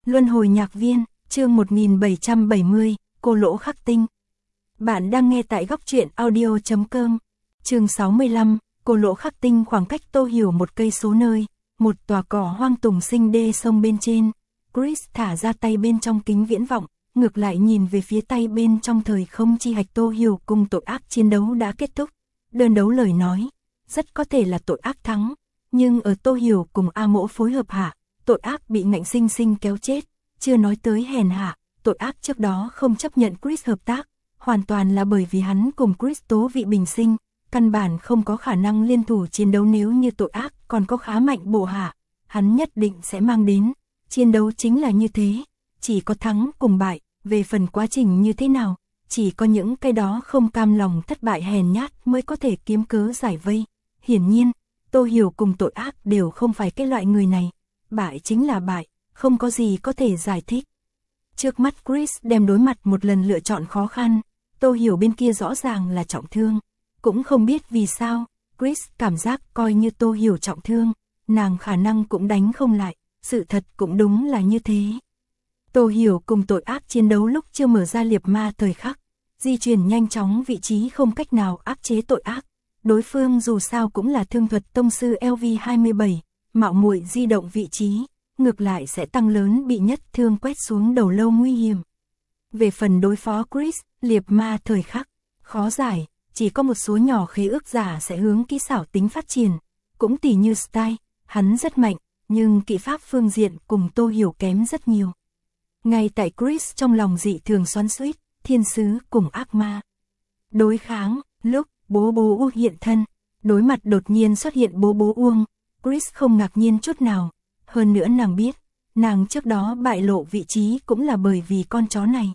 Luân hồi nhạc viên, chương 1770, cô lỗ khắc tinh. Bạn đang nghe tại góc truyện audio.com. Chương 65, cô lỗ khắc tinh. Khoảng cách Tô Hiểu 1 cây số nơi, một tòa cỏ hoang tùng sinh đê sông bên trên. Chris thả ra tay bên trong kính viễn vọng, ngược lại nhìn về phía tay bên trong thời không chi hạch. Tô Hiểu cùng tội ác chiến đấu đã kết thúc. Đơn đấu lời nói, rất có thể là tội ác thắng, nhưng ở Tô Hiểu cùng A Mỗ phối hợp hạ, tội ác bị ngạnh sinh sinh kéo chết. Chưa nói tới hèn hạ, tội ác trước đó không chấp nhận Chris hợp tác, hoàn toàn là bởi vì hắn cùng Chris tố vị bình sinh, căn bản không có khả năng liên thủ chiến đấu. Nếu như tội ác còn có khá mạnh bộ hạ, hắn nhất định sẽ mang đến. Chiến đấu chính là như thế, chỉ có thắng cùng bại, về phần quá trình như thế nào, chỉ có những cái đó không cam lòng thất bại hèn nhát mới có thể kiếm cớ giải vây. Hiển nhiên, Tô Hiểu cùng tội ác đều không phải cái loại người này, bại chính là bại, không có gì có thể giải thích. Trước mắt Chris đem đối mặt một lần lựa chọn khó khăn, Tô Hiểu bên kia rõ ràng là trọng thương, cũng không biết vì sao, Chris cảm giác coi như Tô Hiểu trọng thương, nàng khả năng cũng đánh không lại, sự thật cũng đúng là như thế. Tô Hiểu cùng tội ác chiến đấu lúc chưa mở ra liệp ma thời khắc, di chuyển nhanh chóng vị trí không cách nào áp chế tội ác. Đối phương dù sao cũng là thương thuật tông sư LV27, mạo muội di động vị trí, ngược lại sẽ tăng lớn bị nhất thương quét xuống đầu lâu nguy hiểm. Về phần đối phó Chris, liệp ma thời khắc, khó giải, chỉ có một số nhỏ khế ước giả sẽ hướng kỹ xảo tính phát triển, cũng tỉ như style, hắn rất mạnh, nhưng kỹ pháp phương diện cùng Tô Hiểu kém rất nhiều. Ngay tại Chris trong lòng dị thường xoắn xuýt, thiên sứ cùng ác ma đối kháng, lúc Bố Bố Uông hiện thân, đối mặt đột nhiên xuất hiện Bố Bố Uông, Chris không ngạc nhiên chút nào, hơn nữa nàng biết, nàng trước đó bại lộ vị trí cũng là bởi vì con chó này.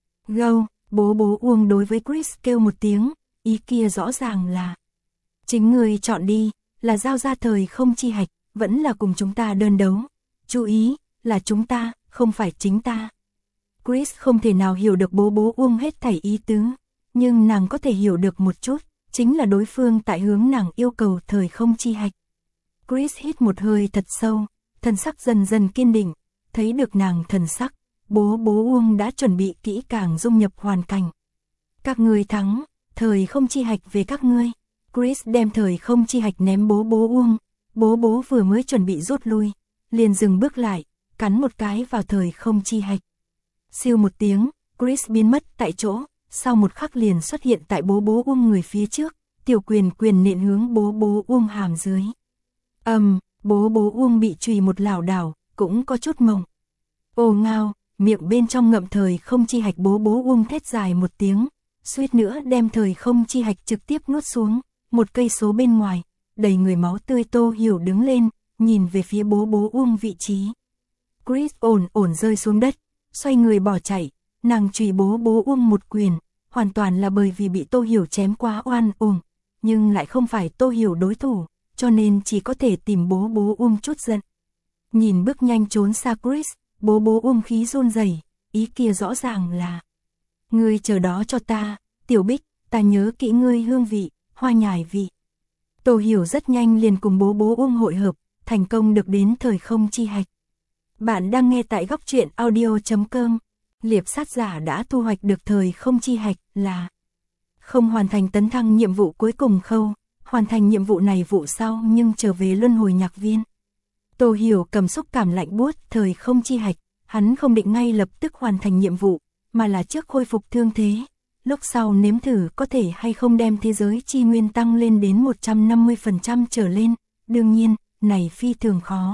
Go, Bố Bố Uông đối với Chris kêu một tiếng, ý kia rõ ràng là chính người chọn đi, là giao ra thời không chi hạch, vẫn là cùng chúng ta đơn đấu. Chú ý, là chúng ta, không phải chính ta. Chris không thể nào hiểu được Bố Bố Uông hết thảy ý tứ, nhưng nàng có thể hiểu được một chút, chính là đối phương tại hướng nàng yêu cầu thời không chi hạch. Chris hít một hơi thật sâu, thần sắc dần dần kiên định, thấy được nàng thần sắc, Bố Bố Uông đã chuẩn bị kỹ càng dung nhập hoàn cảnh. Các ngươi thắng, thời không chi hạch về các ngươi. Chris đem thời không chi hạch ném Bố Bố Uông, Bố Bố vừa mới chuẩn bị rút lui, liền dừng bước lại, cắn một cái vào thời không chi hạch. Siêu một tiếng, Chris biến mất tại chỗ, sau một khắc liền xuất hiện tại Bố Bố Uông người phía trước, tiểu quyền nện hướng Bố Bố Uông hàm dưới. Bố Bố Uông bị chùy một lảo đảo, cũng có chút mộng. Ồ ngao, miệng bên trong ngậm thời không chi hạch. Bố Bố Uông thét dài một tiếng, suýt nữa đem thời không chi hạch trực tiếp nuốt xuống. 1 cây số bên ngoài, đầy người máu tươi. Tô Hiểu đứng lên, nhìn về phía Bố Bố Uông vị trí. Chris ổn rơi xuống đất, xoay người bỏ chạy, nàng chùy Bố Bố Uông một quyền, hoàn toàn là bởi vì bị Tô Hiểu chém quá oan uổng, nhưng lại không phải Tô Hiểu đối thủ, cho nên chỉ có thể tìm Bố Bố Uông chút giận. Nhìn bước nhanh trốn xa Chris, Bố Bố Uông khí run rẩy, ý kia rõ ràng là: ngươi chờ đó cho ta, Tiểu Bích, ta nhớ kỹ ngươi hương vị, hoa nhài vị. Tô Hiểu rất nhanh liền cùng Bố Bố Uông hội hợp, thành công được đến thời không chi hạch. Bạn đang nghe tại góc truyện audio.com. Liệp sát giả đã thu hoạch được thời không chi hạch là không hoàn thành tấn thăng nhiệm vụ cuối cùng khâu, hoàn thành nhiệm vụ này vụ sau nhưng trở về luân hồi nhạc viên. Tô Hiểu cầm xúc cảm lạnh buốt thời không chi hạch, hắn không định ngay lập tức hoàn thành nhiệm vụ, mà là trước khôi phục thương thế, lúc sau nếm thử có thể hay không đem thế giới chi nguyên tăng lên đến 150% trở lên, đương nhiên, này phi thường khó.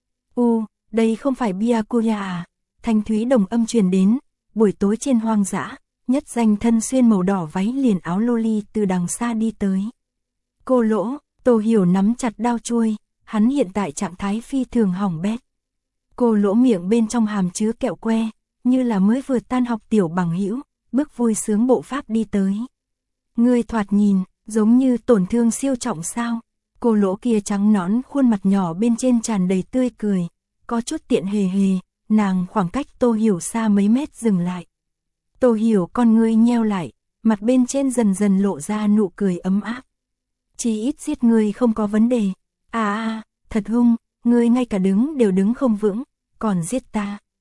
Đây không phải Byakuya à? Thanh thúy đồng âm truyền đến, buổi tối trên hoang dã, nhất danh thân xuyên màu đỏ váy liền áo loli từ đằng xa đi tới. Cô lỗ, Tô Hiểu nắm chặt đao chuôi, hắn hiện tại trạng thái phi thường hỏng bét. Cô lỗ miệng bên trong hàm chứa kẹo que, như là mới vừa tan học tiểu bằng hữu, bước vui sướng bộ pháp đi tới. Ngươi thoạt nhìn, giống như tổn thương siêu trọng sao? Cô lỗ kia trắng nõn khuôn mặt nhỏ bên trên tràn đầy tươi cười, có chút tiện hề hề. Nàng khoảng cách Tô Hiểu xa mấy mét dừng lại. Tô Hiểu con ngươi nheo lại, mặt bên trên dần dần lộ ra nụ cười ấm áp. Chỉ ít giết ngươi không có vấn đề. Thật hung, ngươi ngay cả đứng đều đứng không vững, còn giết ta.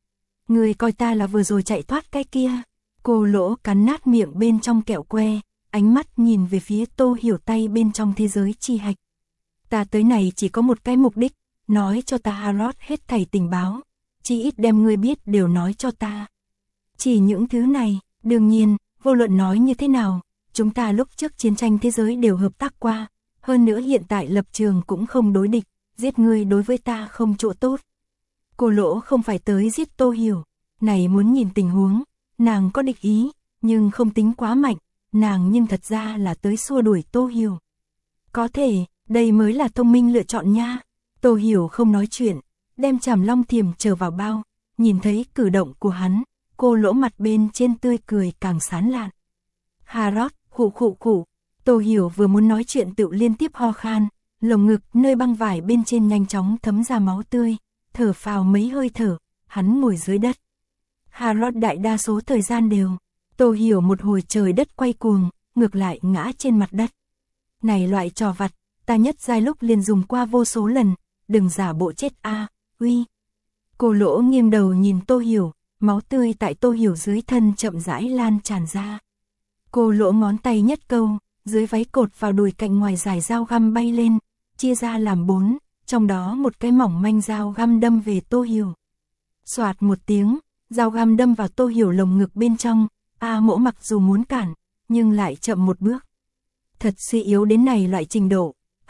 Người coi ta là vừa rồi chạy thoát cái kia. Cô Lỗ cắn nát miệng bên trong kẹo que, ánh mắt nhìn về phía Tô Hiểu tay bên trong thế giới chi hạch. Ta tới này chỉ có một cái mục đích, nói cho ta Harrod hết thảy tình báo, chỉ ít đem ngươi biết đều nói cho ta. Chỉ những thứ này, đương nhiên, vô luận nói như thế nào, chúng ta lúc trước chiến tranh thế giới đều hợp tác qua, hơn nữa hiện tại lập trường cũng không đối địch, giết ngươi đối với ta không chỗ tốt. Cô Lỗ không phải tới giết Tô Hiểu, này muốn nhìn tình huống, nàng có địch ý, nhưng không tính quá mạnh, nàng nhưng thật ra là tới xua đuổi Tô Hiểu. Có thể, đây mới là thông minh lựa chọn nha. Tô Hiểu không nói chuyện, đem Trảm Long Thiềm trở vào bao, nhìn thấy cử động của hắn, cô Lỗ mặt bên trên tươi cười càng sán lạn. Harrod, khụ khụ khụ. Tô Hiểu vừa muốn nói chuyện tự liên tiếp ho khan, lồng ngực nơi băng vải bên trên nhanh chóng thấm ra máu tươi, thở phào mấy hơi thở, hắn ngồi dưới đất. Harrod đại đa số thời gian đều, Tô Hiểu một hồi trời đất quay cuồng, ngược lại ngã trên mặt đất. Này loại trò vặt, ta nhất giai lúc liền dùng qua vô số lần, đừng giả bộ chết a, uy. Cô Lỗ nghiêng đầu nhìn Tô Hiểu, máu tươi tại Tô Hiểu dưới thân chậm rãi lan tràn ra. Cô Lỗ ngón tay nhất câu, dưới váy cột vào đùi cạnh ngoài dài dao găm bay lên, chia ra làm 4, trong đó một cái mỏng manh dao găm đâm về Tô Hiểu. Xoạt một tiếng, dao găm đâm vào Tô Hiểu lồng ngực bên trong, A Mỗ mặc dù muốn cản, nhưng lại chậm một bước. Thật suy yếu đến này loại trình độ.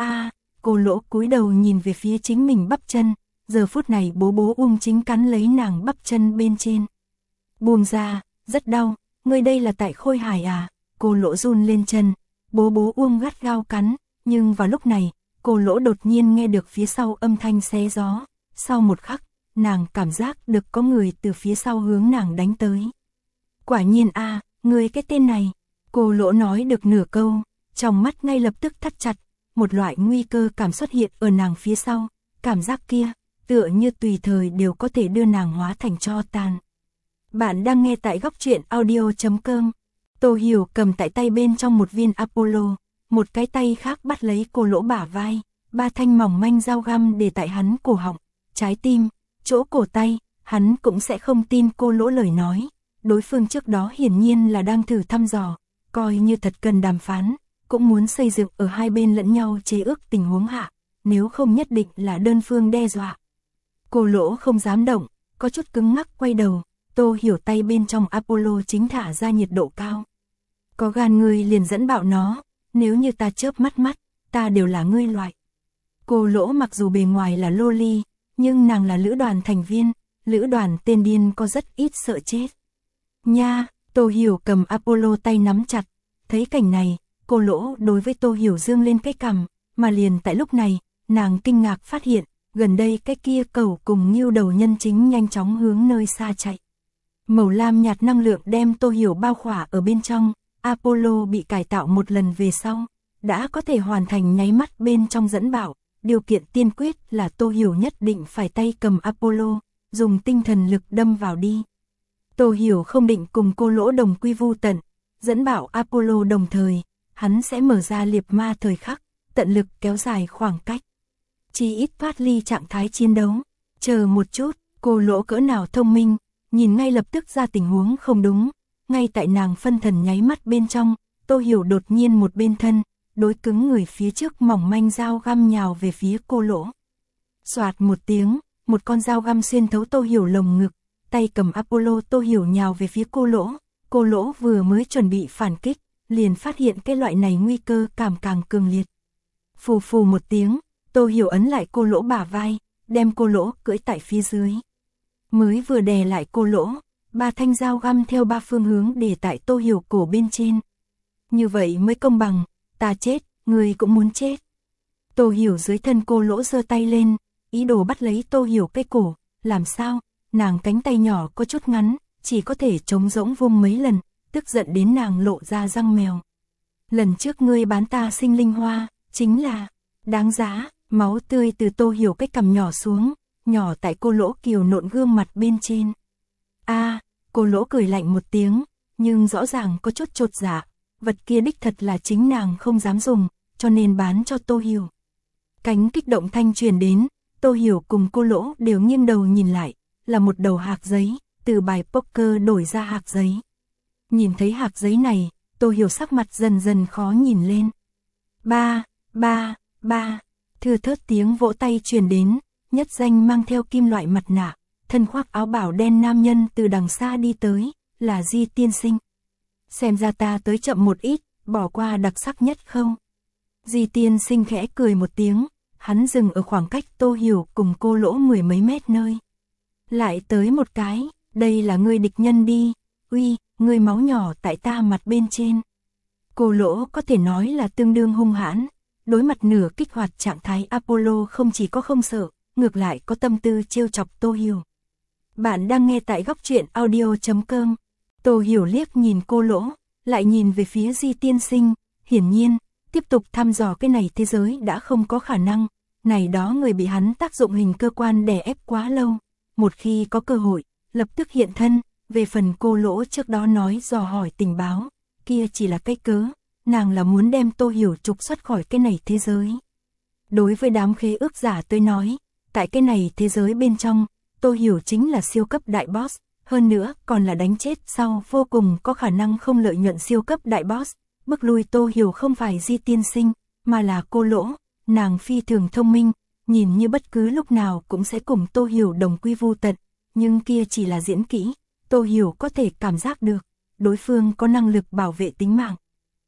Cô Lỗ cúi đầu nhìn về phía chính mình bắp chân, giờ phút này bố ung chính cắn lấy nàng bắp chân bên trên. Buông ra, rất đau, ngươi đây là tại Khôi Hải à? Cô Lỗ run lên chân, bố ung gắt gao cắn, nhưng vào lúc này, cô Lỗ đột nhiên nghe được phía sau âm thanh xé gió, sau một khắc, nàng cảm giác được có người từ phía sau hướng nàng đánh tới. Quả nhiên ngươi cái tên này, cô Lỗ nói được nửa câu, trong mắt ngay lập tức thắt chặt, một loại nguy cơ cảm xuất hiện ở nàng phía sau, cảm giác kia, tựa như tùy thời đều có thể đưa nàng hóa thành tro tàn. Bạn đang nghe tại góc truyện audio.com. Tô Hiểu cầm tại tay bên trong một viên Apollo, một cái tay khác bắt lấy cô Lỗ bả vai, 3 thanh mỏng manh dao găm để tại hắn cổ họng, trái tim, chỗ cổ tay, hắn cũng sẽ không tin cô Lỗ lời nói. Đối phương trước đó hiển nhiên là đang thử thăm dò, coi như thật cần đàm phán, cũng muốn xây dựng ở hai bên lẫn nhau chế ước tình huống hạ, nếu không nhất định là đơn phương đe dọa. Cô Lỗ không dám động, có chút cứng ngắc quay đầu, Tô Hiểu tay bên trong Apollo chính thả ra nhiệt độ cao. Có gan ngươi liền dẫn bạo nó, nếu như ta chớp mắt, ta đều là ngươi loại. Cô Lỗ mặc dù bề ngoài là loli, nhưng nàng là lữ đoàn thành viên, lữ đoàn tên điên có rất ít sợ chết. Nha, Tô Hiểu cầm Apollo tay nắm chặt, thấy cảnh này, cô Lỗ đối với Tô Hiểu dương lên cái cằm, mà liền tại lúc này, nàng kinh ngạc phát hiện, gần đây cái kia cẩu cùng Ngưu đầu nhân chính nhanh chóng hướng nơi xa chạy. Màu lam nhạt năng lượng đem Tô Hiểu bao khỏa ở bên trong, Apollo bị cải tạo một lần về sau, đã có thể hoàn thành nháy mắt bên trong dẫn bảo, điều kiện tiên quyết là Tô Hiểu nhất định phải tay cầm Apollo, dùng tinh thần lực đâm vào đi. Tô Hiểu không định cùng cô Lỗ đồng quy vu tận, dẫn bảo Apollo đồng thời, hắn sẽ mở ra liệp ma thời khắc, tận lực kéo dài khoảng cách. Chỉ ít thoát ly trạng thái chiến đấu, chờ một chút, cô Lỗ cỡ nào thông minh, nhìn ngay lập tức ra tình huống không đúng, ngay tại nàng phân thần nháy mắt bên trong, Tô Hiểu đột nhiên một bên thân, đối cứng người phía trước mỏng manh dao găm nhào về phía cô Lỗ. Xoạt một tiếng, một con dao găm xuyên thấu Tô Hiểu lồng ngực, tay cầm Apollo Tô Hiểu nhào về phía cô Lỗ vừa mới chuẩn bị phản kích, liền phát hiện cái loại này nguy cơ cảm càng cường liệt. Phù phù một tiếng, Tô Hiểu ấn lại cô Lỗ bả vai, đem cô Lỗ cưỡi tại phía dưới. Mới vừa đè lại cô Lỗ, 3 thanh dao găm theo 3 phương hướng để tại Tô Hiểu cổ bên trên. Như vậy mới công bằng, ta chết, người cũng muốn chết. Tô Hiểu dưới thân cô Lỗ giơ tay lên, ý đồ bắt lấy Tô Hiểu cái cổ, làm sao, nàng cánh tay nhỏ có chút ngắn, chỉ có thể trống rỗng vung mấy lần, tức giận đến nàng lộ ra răng mèo. Lần trước ngươi bán ta sinh linh hoa, chính là đáng giá. Máu tươi từ Tô Hiểu cái cằm nhỏ xuống, nhỏ tại cô Lỗ kiều nộn gương mặt bên trên. Cô Lỗ cười lạnh một tiếng, nhưng rõ ràng có chút chột dạ, vật kia đích thật là chính nàng không dám dùng, cho nên bán cho Tô Hiểu. Cánh kích động thanh truyền đến, Tô Hiểu cùng cô Lỗ đều nghiêng đầu nhìn lại, là một đầu hạc giấy, từ bài poker đổi ra hạc giấy. Nhìn thấy hạc giấy này, Tô Hiểu sắc mặt dần dần khó nhìn lên. Ba, thưa thớt tiếng vỗ tay truyền đến, nhất danh mang theo kim loại mặt nạ, thân khoác áo bảo đen nam nhân từ đằng xa đi tới, là Di tiên sinh. Xem ra ta tới chậm một ít, bỏ qua đặc sắc nhất không? Di tiên sinh khẽ cười một tiếng, hắn dừng ở khoảng cách Tô Hiểu cùng cô Lỗ mười mấy mét nơi. Lại tới một cái, đây là ngươi địch nhân đi, uy, ngươi máu nhỏ tại ta mặt bên trên. Cô Lỗ có thể nói là tương đương hung hãn, đối mặt nửa kích hoạt trạng thái Apollo không chỉ có không sợ, ngược lại có tâm tư trêu chọc Tô Hiểu. Bạn đang nghe tại góc truyện audio.com. Tô Hiểu liếc nhìn cô Lỗ, lại nhìn về phía Di tiên sinh, hiển nhiên, tiếp tục thăm dò cái này thế giới đã không có khả năng, này đó người bị hắn tác dụng hình cơ quan đè ép quá lâu, một khi có cơ hội, lập tức hiện thân, về phần cô Lỗ trước đó nói dò hỏi tình báo, kia chỉ là cái cớ, nàng là muốn đem Tô Hiểu trục xuất khỏi cái này thế giới. Đối với đám khế ước giả tôi nói, tại cái này thế giới bên trong, Tô Hiểu chính là siêu cấp đại boss, hơn nữa còn là đánh chết sau vô cùng có khả năng không lợi nhuận siêu cấp đại boss. Bức lui Tô Hiểu không phải Di tiên sinh, mà là cô Lỗ, nàng phi thường thông minh, nhìn như bất cứ lúc nào cũng sẽ cùng Tô Hiểu đồng quy vu tận, nhưng kia chỉ là diễn kỹ, Tô Hiểu có thể cảm giác được, đối phương có năng lực bảo vệ tính mạng.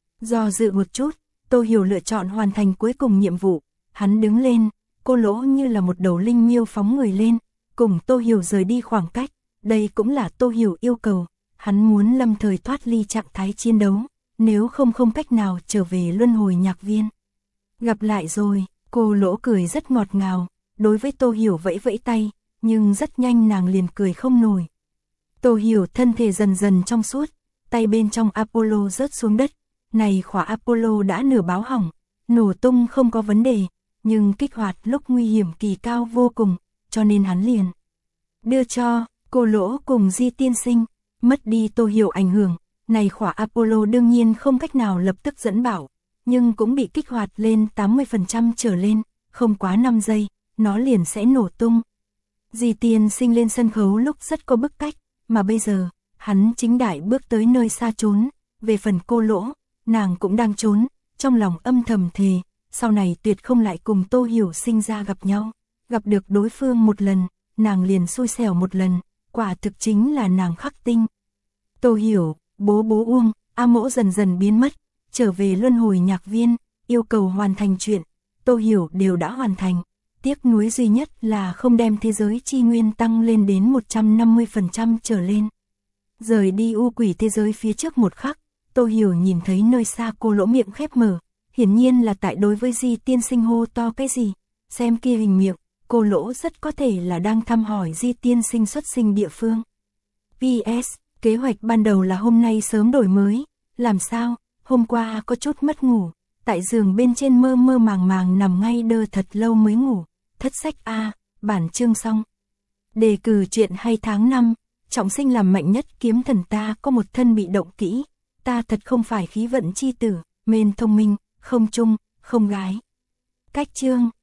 Do dự một chút, Tô Hiểu lựa chọn hoàn thành cuối cùng nhiệm vụ, hắn đứng lên, cô Lỗ như là một đầu linh miêu phóng người lên, cùng Tô Hiểu rời đi khoảng cách, đây cũng là Tô Hiểu yêu cầu, hắn muốn lâm thời thoát ly trạng thái chiến đấu, nếu không cách nào trở về luân hồi nhạc viên. Gặp lại rồi, cô Lỗ cười rất ngọt ngào, đối với Tô Hiểu vẫy vẫy tay, nhưng rất nhanh nàng liền cười không nổi. Tô Hiểu thân thể dần dần trong suốt, tay bên trong Apollo rớt xuống đất, này khỏa Apollo đã nửa báo hỏng, nổ tung không có vấn đề, nhưng kích hoạt lúc nguy hiểm kỳ cao vô cùng, cho nên hắn liền đưa cho cô Lỗ cùng Di tiên sinh, mất đi Tô Hiểu ảnh hưởng. Này khỏa Apollo đương nhiên không cách nào lập tức dẫn bảo, nhưng cũng bị kích hoạt lên 80% trở lên, không quá 5 giây, nó liền sẽ nổ tung. Di tiên sinh lên sân khấu lúc rất có bức cách, mà bây giờ, hắn chính đại bước tới nơi xa trốn, về phần cô Lỗ, nàng cũng đang trốn, trong lòng âm thầm thề, sau này tuyệt không lại cùng Tô Hiểu sinh ra gặp nhau, gặp được đối phương một lần, nàng liền xui xẻo một lần, quả thực chính là nàng khắc tinh. Tô Hiểu, bố Uông, A Mỗ dần dần biến mất, trở về luân hồi nhạc viên, yêu cầu hoàn thành chuyện, Tô Hiểu đều đã hoàn thành, tiếc nuối duy nhất là không đem thế giới chi nguyên tăng lên đến 150% trở lên. Rời đi u quỷ thế giới phía trước một khắc, Tô Hiểu nhìn thấy nơi xa cô Lỗ miệng khép mở, hiển nhiên là tại đối với Di tiên sinh hô to cái gì, xem kia hình miệng, cô Lỗ rất có thể là đang thăm hỏi Di tiên sinh xuất sinh địa phương. PS, kế hoạch ban đầu là hôm nay sớm đổi mới, làm sao, hôm qua có chút mất ngủ, tại giường bên trên mơ màng nằm ngay đơ thật lâu mới ngủ, thất sách a, bản chương xong. Đề cử chuyện hay tháng 5, trọng sinh làm mạnh nhất kiếm thần ta có một thân bị động kỹ, ta thật không phải khí vận chi tử, mên thông minh, không trung, không gái. Cách chương